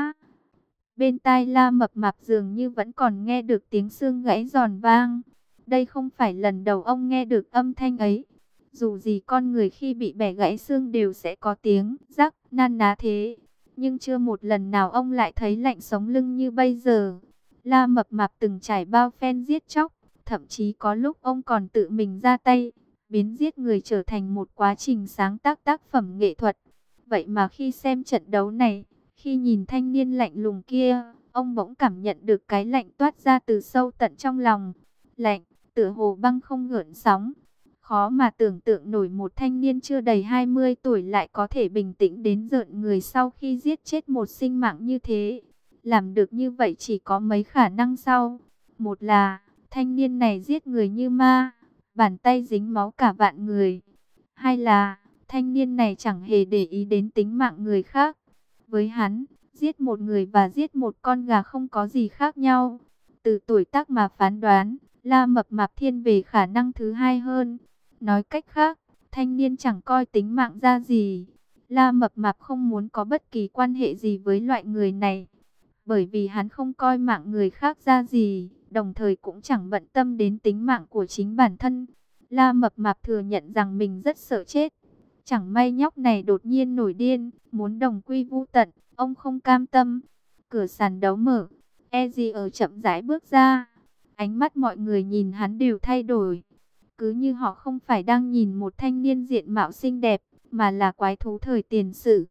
Bên tai La Mập Mạp dường như vẫn còn nghe được tiếng xương gãy giòn vang. Đây không phải lần đầu ông nghe được âm thanh ấy. Dù gì con người khi bị bẻ gãy xương đều sẽ có tiếng rắc nan ná thế. Nhưng chưa một lần nào ông lại thấy lạnh sống lưng như bây giờ. La Mập Mạp từng trải bao phen giết chóc. Thậm chí có lúc ông còn tự mình ra tay, biến giết người trở thành một quá trình sáng tác tác phẩm nghệ thuật. Vậy mà khi xem trận đấu này, khi nhìn thanh niên lạnh lùng kia, ông bỗng cảm nhận được cái lạnh toát ra từ sâu tận trong lòng. Lạnh, tựa hồ băng không gợn sóng. Khó mà tưởng tượng nổi một thanh niên chưa đầy 20 tuổi lại có thể bình tĩnh đến rợn người sau khi giết chết một sinh mạng như thế. Làm được như vậy chỉ có mấy khả năng sau. Một là, thanh niên này giết người như ma, bàn tay dính máu cả vạn người. Hai là, thanh niên này chẳng hề để ý đến tính mạng người khác. Với hắn, giết một người và giết một con gà không có gì khác nhau. Từ tuổi tác mà phán đoán, La Mập Mạp thiên về khả năng thứ hai hơn. Nói cách khác, thanh niên chẳng coi tính mạng ra gì. La Mập Mạp không muốn có bất kỳ quan hệ gì với loại người này. Bởi vì hắn không coi mạng người khác ra gì, đồng thời cũng chẳng bận tâm đến tính mạng của chính bản thân. La Mập Mạp thừa nhận rằng mình rất sợ chết. Chẳng may nhóc này đột nhiên nổi điên, muốn đồng quy vu tận, ông không cam tâm. Cửa sàn đấu mở, Eji ở chậm rãi bước ra. Ánh mắt mọi người nhìn hắn đều thay đổi. Cứ như họ không phải đang nhìn một thanh niên diện mạo xinh đẹp, mà là quái thú thời tiền sử.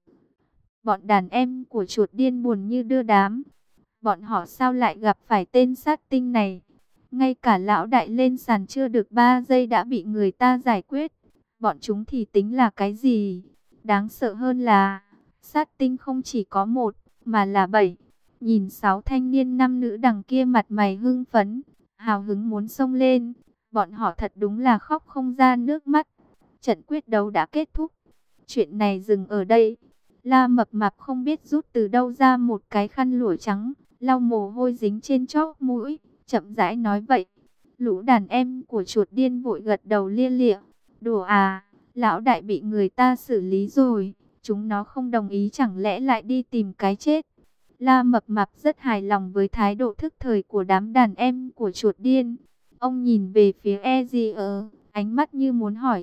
Bọn đàn em của chuột điên buồn như đưa đám. Bọn họ sao lại gặp phải tên sát tinh này? Ngay cả lão đại lên sàn chưa được 3 giây đã bị người ta giải quyết. Bọn chúng thì tính là cái gì? Đáng sợ hơn là sát tinh không chỉ có một, mà là 7. Nhìn 6 thanh niên nam nữ đằng kia mặt mày hưng phấn, hào hứng muốn xông lên. Bọn họ thật đúng là khóc không ra nước mắt. Trận quyết đấu đã kết thúc. Chuyện này dừng ở đây. La Mập Mạp không biết rút từ đâu ra một cái khăn lụa trắng, lau mồ hôi dính trên chóp mũi, chậm rãi nói vậy. Lũ đàn em của chuột điên vội gật đầu lia lịa. Đùa à, lão đại bị người ta xử lý rồi, chúng nó không đồng ý chẳng lẽ lại đi tìm cái chết. La Mập Mạp rất hài lòng với thái độ thức thời của đám đàn em của chuột điên. Ông nhìn về phía Ezier, ánh mắt như muốn hỏi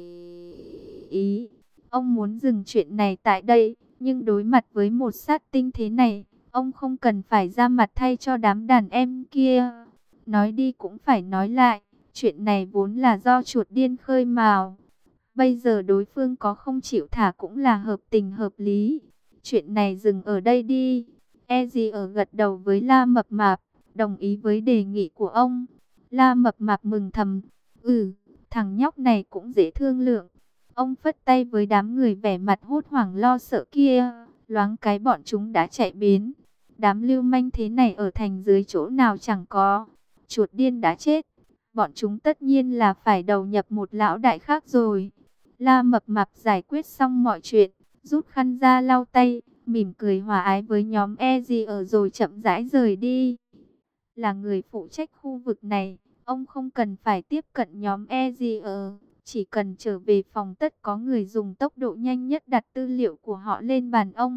ý. Ông muốn dừng chuyện này tại đây, nhưng đối mặt với một sát tinh thế này, ông không cần phải ra mặt thay cho đám đàn em kia. Nói đi cũng phải nói lại, chuyện này vốn là do chuột điên khơi mào. Bây giờ đối phương có không chịu thả cũng là hợp tình hợp lý. Chuyện này dừng ở đây đi. Ezier gật đầu với La Mập Mạp, đồng ý với đề nghị của ông. La Mập Mạp mừng thầm, thằng nhóc này cũng dễ thương lượng. Ông phất tay với đám người vẻ mặt hốt hoảng lo sợ kia, loáng cái bọn chúng đã chạy biến. Đám lưu manh thế này ở thành dưới chỗ nào chẳng có. Chuột điên đã chết, bọn chúng tất nhiên là phải đầu nhập một lão đại khác rồi. La Mập Mạp giải quyết xong mọi chuyện, rút khăn ra lau tay, mỉm cười hòa ái với nhóm Ezier rồi chậm rãi rời đi. Là người phụ trách khu vực này, ông không cần phải tiếp cận nhóm Ezier. Chỉ cần trở về phòng tất có người dùng tốc độ nhanh nhất đặt tư liệu của họ lên bàn ông.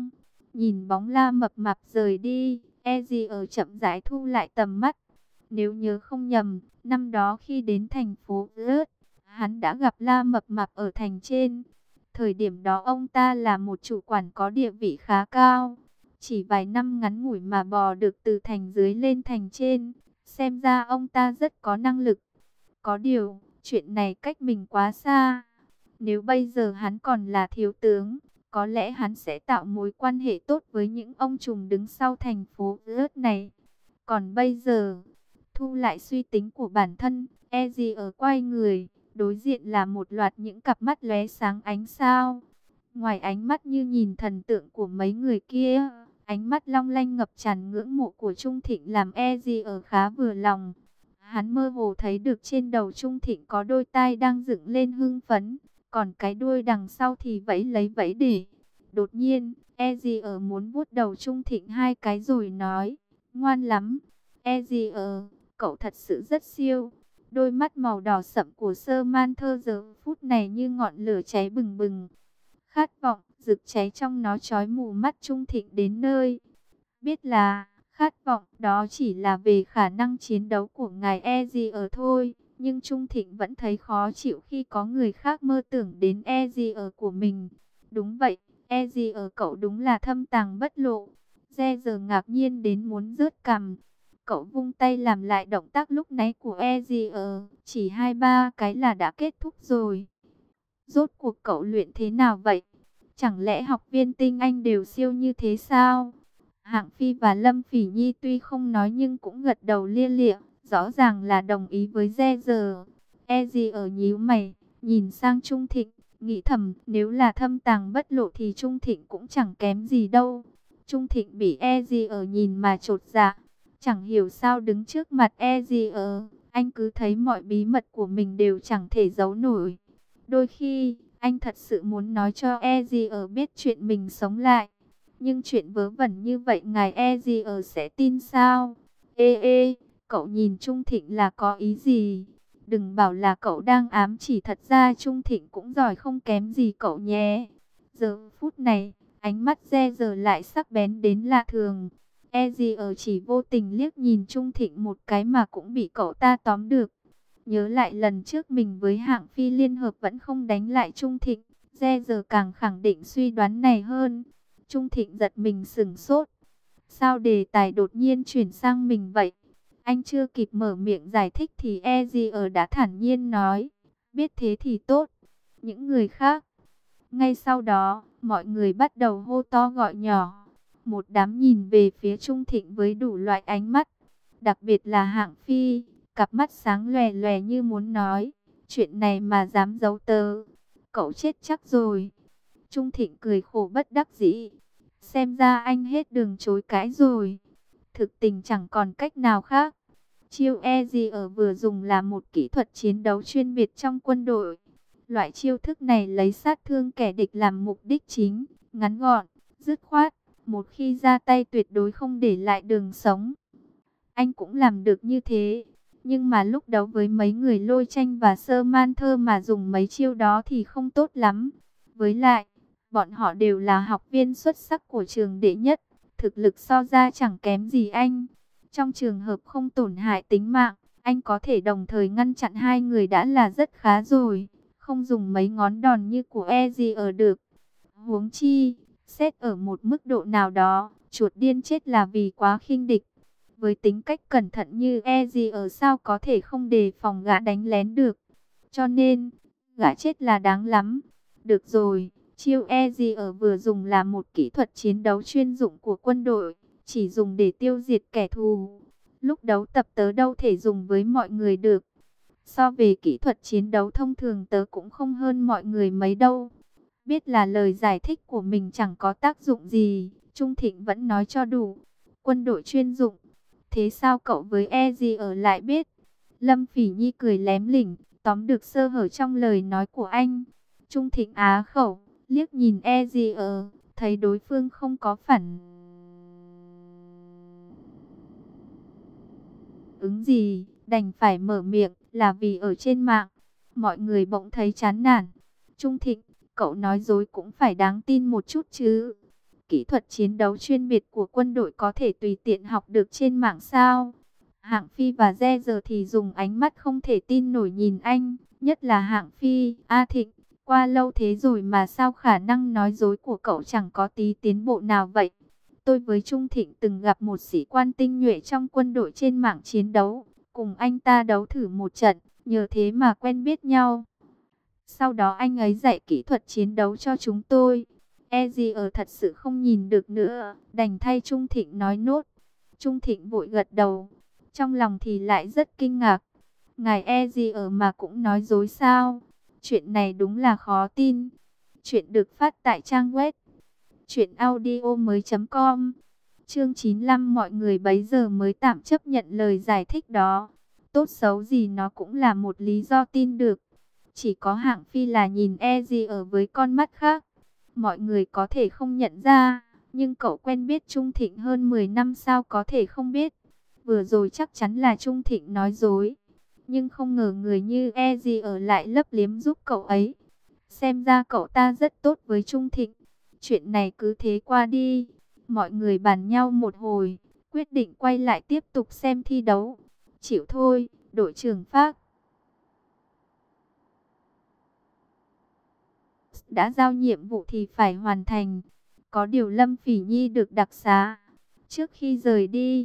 Nhìn bóng La Mập Mạp rời đi, Ezier chậm rãi thu lại tầm mắt. Nếu nhớ không nhầm, năm đó khi đến thành phố Rớt, hắn đã gặp La Mập Mạp ở thành trên. Thời điểm đó ông ta là một chủ quản có địa vị khá cao. Chỉ vài năm ngắn ngủi mà bò được từ thành dưới lên thành trên. Xem ra ông ta rất có năng lực. Có điều, chuyện này cách mình quá xa. Nếu bây giờ hắn còn là thiếu tướng, có lẽ hắn sẽ tạo mối quan hệ tốt với những ông trùm đứng sau thành phố Rớt này. Còn bây giờ, thu lại suy tính của bản thân, Ezier quay người, đối diện là một loạt những cặp mắt lóe sáng ánh sao. Ngoài ánh mắt như nhìn thần tượng của mấy người kia, ánh mắt long lanh ngập tràn ngưỡng mộ của Trung Thịnh làm Ezier khá vừa lòng. Hắn mơ hồ thấy được trên đầu Trung Thịnh có đôi tai đang dựng lên hưng phấn, còn cái đuôi đằng sau thì vẫy lấy vẫy để. Đột nhiên, Ezier muốn vuốt đầu Trung Thịnh hai cái rồi nói, ngoan lắm. Ezier, cậu thật sự rất siêu. Đôi mắt màu đỏ sậm của Samantha giờ phút này như ngọn lửa cháy bừng bừng. Khát vọng, rực cháy trong nó chói mù mắt Trung Thịnh đến nơi. Biết là, khát vọng đó chỉ là về khả năng chiến đấu của ngài Ezier thôi. Nhưng Trung Thịnh vẫn thấy khó chịu khi có người khác mơ tưởng đến Ezier của mình. Đúng vậy, Ezier cậu đúng là thâm tàng bất lộ. Giờ ngạc nhiên đến muốn rớt cằm. Cậu vung tay làm lại động tác lúc nãy của Ezier, chỉ 2-3 cái là đã kết thúc rồi. Rốt cuộc cậu luyện thế nào vậy? Chẳng lẽ học viên tinh anh đều siêu như thế sao? Hạng Phi và Lâm Phỉ Nhi tuy không nói nhưng cũng gật đầu lia lịa, rõ ràng là đồng ý với Giờ. Ezier nhíu mày, nhìn sang Trung Thịnh, nghĩ thầm nếu là thâm tàng bất lộ thì Trung Thịnh cũng chẳng kém gì đâu. Trung Thịnh bị Ezier nhìn mà chột dạ. Chẳng hiểu sao đứng trước mặt Ezier, anh cứ thấy mọi bí mật của mình đều chẳng thể giấu nổi. Đôi khi, anh thật sự muốn nói cho Ezier biết chuyện mình sống lại. Nhưng chuyện vớ vẩn như vậy ngài Ezier sẽ tin sao? Ê, cậu nhìn Trung Thịnh là có ý gì? Đừng bảo là cậu đang ám chỉ, thật ra Trung Thịnh cũng giỏi không kém gì cậu nhé. Giờ phút này, ánh mắt giờ lại sắc bén đến lạ thường. Ezier chỉ vô tình liếc nhìn Trung Thịnh một cái mà cũng bị cậu ta tóm được. Nhớ lại lần trước mình với Hạng Phi liên hợp vẫn không đánh lại Trung Thịnh, giờ càng khẳng định suy đoán này hơn. Trung Thịnh giật mình sửng sốt. Sao đề tài đột nhiên chuyển sang mình vậy? Anh chưa kịp mở miệng giải thích thì Ezier đã thản nhiên nói, biết thế thì tốt. Những người khác. Ngay sau đó, mọi người bắt đầu hô to gọi nhỏ. Một đám nhìn về phía Trung Thịnh với đủ loại ánh mắt. Đặc biệt là Hạng Phi, cặp mắt sáng lòe lòe như muốn nói, chuyện này mà dám giấu tớ, cậu chết chắc rồi. Trung Thịnh cười khổ bất đắc dĩ. Xem ra anh hết đường chối cãi rồi. Thực tình chẳng còn cách nào khác. Chiêu Ezier vừa dùng là một kỹ thuật chiến đấu chuyên biệt trong quân đội. Loại chiêu thức này lấy sát thương kẻ địch làm mục đích chính, ngắn gọn, dứt khoát. Một khi ra tay tuyệt đối không để lại đường sống. Anh cũng làm được như thế. Nhưng mà lúc đấu với mấy người Lôi Tranh và Samantha mà dùng mấy chiêu đó thì không tốt lắm. Với lại, bọn họ đều là học viên xuất sắc của trường đệ nhất. Thực lực so ra chẳng kém gì anh. Trong trường hợp không tổn hại tính mạng, anh có thể đồng thời ngăn chặn hai người đã là rất khá rồi. Không dùng mấy ngón đòn như của Ezier được. Huống chi, xét ở một mức độ nào đó, chuột điên chết là vì quá khinh địch. Với tính cách cẩn thận như Ezier sao có thể không đề phòng gã đánh lén được. Cho nên, gã chết là đáng lắm. Được rồi, chiêu Ezier vừa dùng là một kỹ thuật chiến đấu chuyên dụng của quân đội, chỉ dùng để tiêu diệt kẻ thù. Lúc đấu tập tớ đâu thể dùng với mọi người được. So về kỹ thuật chiến đấu thông thường tớ cũng không hơn mọi người mấy đâu. Biết là lời giải thích của mình chẳng có tác dụng gì, Trung Thịnh vẫn nói cho đủ. Quân đội chuyên dụng. Thế sao cậu với Ezier lại biết? Lâm Phỉ Nhi cười lém lỉnh, tóm được sơ hở trong lời nói của anh. Trung Thịnh á khẩu, liếc nhìn Ezier, thấy đối phương không có phản ứng gì, đành phải mở miệng, là vì ở trên mạng, mọi người bỗng thấy chán nản. Trung Thịnh, cậu nói dối cũng phải đáng tin một chút chứ. Kỹ thuật chiến đấu chuyên biệt của quân đội có thể tùy tiện học được trên mạng sao? Hạng Phi và Re giờ thì dùng ánh mắt không thể tin nổi nhìn anh, nhất là Hạng Phi. A Thịnh, qua lâu thế rồi mà sao khả năng nói dối của cậu chẳng có tí tiến bộ nào vậy? Tôi với Trung Thịnh từng gặp một sĩ quan tinh nhuệ trong quân đội trên mạng chiến đấu, cùng anh ta đấu thử một trận, nhờ thế mà quen biết nhau. Sau đó anh ấy dạy kỹ thuật chiến đấu cho chúng tôi. Ở thật sự không nhìn được nữa, đành thay Trung Thịnh nói nốt. Trung Thịnh vội gật đầu, trong lòng thì lại rất kinh ngạc. Ngài ở mà cũng nói dối sao? Chuyện này đúng là khó tin. Chuyện được phát tại trang web truyệnaudiomoi.com. Chương 95 mọi người bấy giờ mới tạm chấp nhận lời giải thích đó. Tốt xấu gì nó cũng là một lý do tin được. Chỉ có Hạng Phi là nhìn ở với con mắt khác. Mọi người có thể không nhận ra, nhưng cậu quen biết Trung Thịnh hơn 10 năm sao có thể không biết. Vừa rồi chắc chắn là Trung Thịnh nói dối, nhưng không ngờ người như ở lại lấp liếm giúp cậu ấy. Xem ra cậu ta rất tốt với Trung Thịnh. Chuyện này cứ thế qua đi. Mọi người bàn nhau một hồi, quyết định quay lại tiếp tục xem thi đấu. Chịu thôi, đội trưởng Phác đã giao nhiệm vụ thì phải hoàn thành. Có điều Lâm Phỉ Nhi được đặc xá. Trước khi rời đi,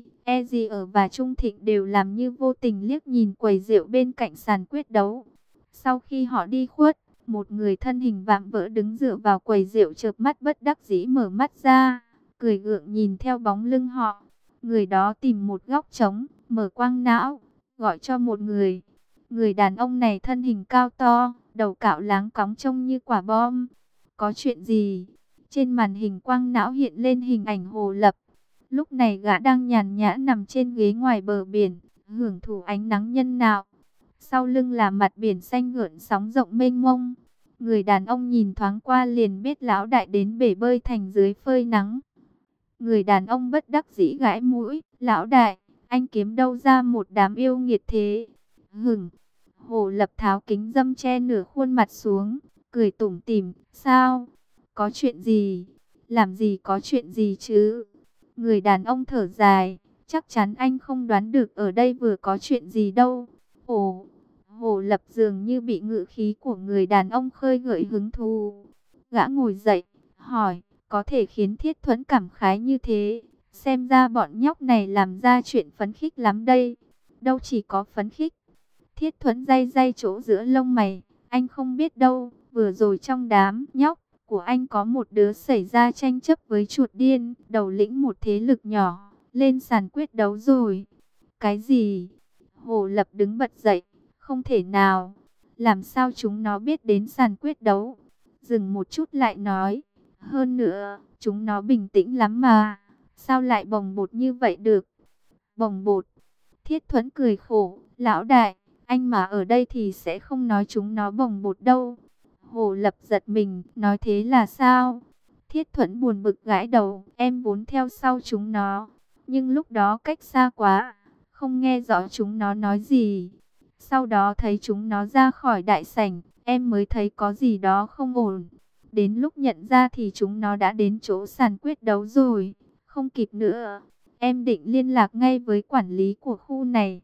và Trung Thịnh đều làm như vô tình liếc nhìn quầy rượu bên cạnh sàn quyết đấu. Sau khi họ đi khuất, một người thân hình vạm vỡ đứng dựa vào quầy rượu chợp mắt bất đắc dĩ mở mắt ra, cười gượng nhìn theo bóng lưng họ. Người đó tìm một góc trống, mở quang não, gọi cho một người. Người đàn ông này thân hình cao to, đầu cạo láng cóng trông như quả bom. Có chuyện gì? Trên màn hình quang não hiện lên hình ảnh Hồ Lập. Lúc này gã đang nhàn nhã nằm trên ghế ngoài bờ biển, hưởng thụ ánh nắng nhân nạo. Sau lưng là mặt biển xanh gợn sóng rộng mênh mông. Người đàn ông nhìn thoáng qua liền biết lão đại đến bể bơi thành dưới phơi nắng. Người đàn ông bất đắc dĩ gãi mũi, lão đại, anh kiếm đâu ra một đám yêu nghiệt thế? Hửng. Hồ Lập tháo kính dâm che nửa khuôn mặt xuống, cười tủm tỉm, sao? Có chuyện gì? Làm gì có chuyện gì chứ? Người đàn ông thở dài, chắc chắn anh không đoán được ở đây vừa có chuyện gì đâu. Ồ, Hồ Lập dường như bị ngữ khí của người đàn ông khơi gợi hứng thú. Gã ngồi dậy, hỏi, có thể khiến Thiết Thuẫn cảm khái như thế, xem ra bọn nhóc này làm ra chuyện phấn khích lắm đây. Đâu chỉ có phấn khích. Thiết Thuẫn day day chỗ giữa lông mày, anh không biết đâu, vừa rồi trong đám nhóc của anh có một đứa xảy ra tranh chấp với chuột điên, đầu lĩnh một thế lực nhỏ, lên sàn quyết đấu rồi. Cái gì? Hồ Lập đứng bật dậy, không thể nào, làm sao chúng nó biết đến sàn quyết đấu? Dừng một chút lại nói, hơn nữa, chúng nó bình tĩnh lắm mà, sao lại bồng bột như vậy được? Bồng bột? Thiết Thuẫn cười khổ, lão đại, anh mà ở đây thì sẽ không nói chúng nó bồng bột đâu. Hồ Lập giật mình, nói thế là sao? Thiết Thuẫn buồn bực gãi đầu, em vốn theo sau chúng nó, nhưng lúc đó cách xa quá, không nghe rõ chúng nó nói gì. Sau đó thấy chúng nó ra khỏi đại sảnh, em mới thấy có gì đó không ổn. Đến lúc nhận ra thì chúng nó đã đến chỗ sàn quyết đấu rồi, không kịp nữa. Em định liên lạc ngay với quản lý của khu này,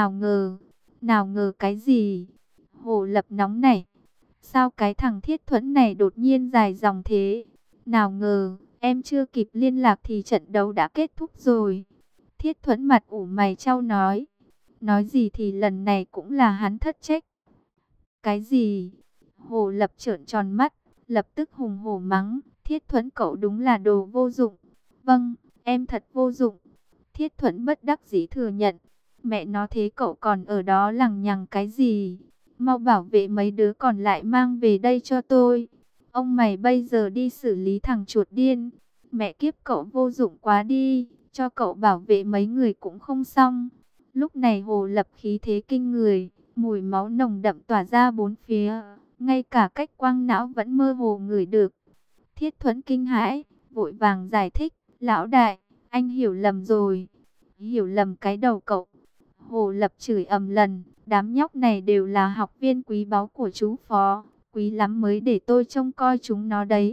nào ngờ cái gì? Hồ Lập nóng nảy. Sao cái thằng Thiết Thuẫn này đột nhiên dài dòng thế? Nào ngờ, em chưa kịp liên lạc thì trận đấu đã kết thúc rồi. Thiết Thuẫn mặt ủ mày chau nói. Nói gì thì lần này cũng là hắn thất trách. Cái gì? Hồ Lập trợn tròn mắt, lập tức hùng hổ mắng. Thiết Thuẫn cậu đúng là đồ vô dụng. Vâng, em thật vô dụng. Thiết Thuẫn bất đắc dĩ thừa nhận. Mẹ nó thế cậu còn ở đó lằng nhằng cái gì? Mau bảo vệ mấy đứa còn lại mang về đây cho tôi. Ông mày bây giờ đi xử lý thằng chuột điên. Mẹ kiếp cậu vô dụng quá đi. Cho cậu bảo vệ mấy người cũng không xong. Lúc này Hồ Lập khí thế kinh người. Mùi máu nồng đậm tỏa ra bốn phía. Ngay cả cách quang não vẫn mơ hồ ngửi được. Thiết Thuẫn kinh hãi, vội vàng giải thích. Lão đại, anh hiểu lầm rồi. Hiểu lầm cái đầu cậu. Hồ Lập chửi ầm lần. Đám nhóc này đều là học viên quý báu của chú Phó. Quý lắm mới để tôi trông coi chúng nó đấy.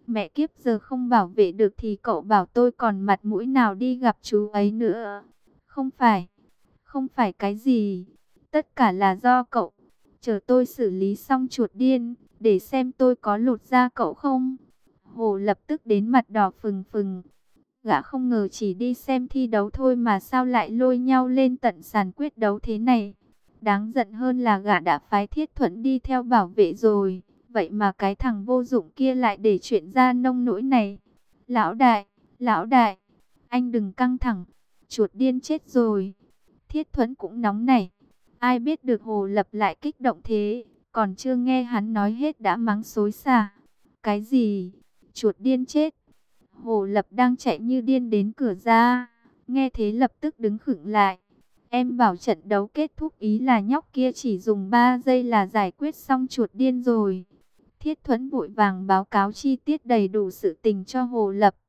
Mẹ kiếp, giờ không bảo vệ được thì cậu bảo tôi còn mặt mũi nào đi gặp chú ấy nữa. Không phải, không phải cái gì. Tất cả là do cậu. Chờ tôi xử lý xong chuột điên, để xem tôi có lột da cậu không. Hồ lập tức đến mặt đỏ phừng phừng. Gã không ngờ chỉ đi xem thi đấu thôi mà sao lại lôi nhau lên tận sàn quyết đấu thế này. Đáng giận hơn là gã đã phái Thiết Thuận đi theo bảo vệ rồi. Vậy mà cái thằng vô dụng kia lại để chuyện ra nông nỗi này. Lão đại, anh đừng căng thẳng. Chuột điên chết rồi. Thiết Thuận cũng nóng nảy. Ai biết được Hồ Lập lại kích động thế. Còn chưa nghe hắn nói hết đã mắng xối xả. Cái gì? Chuột điên chết. Hồ Lập đang chạy như điên đến cửa ra. Nghe thế lập tức đứng khựng lại. Em bảo trận đấu kết thúc, ý là nhóc kia chỉ dùng 3 giây là giải quyết xong chuột điên rồi. Thiết Thuẫn vội vàng báo cáo chi tiết đầy đủ sự tình cho Hồ Lập.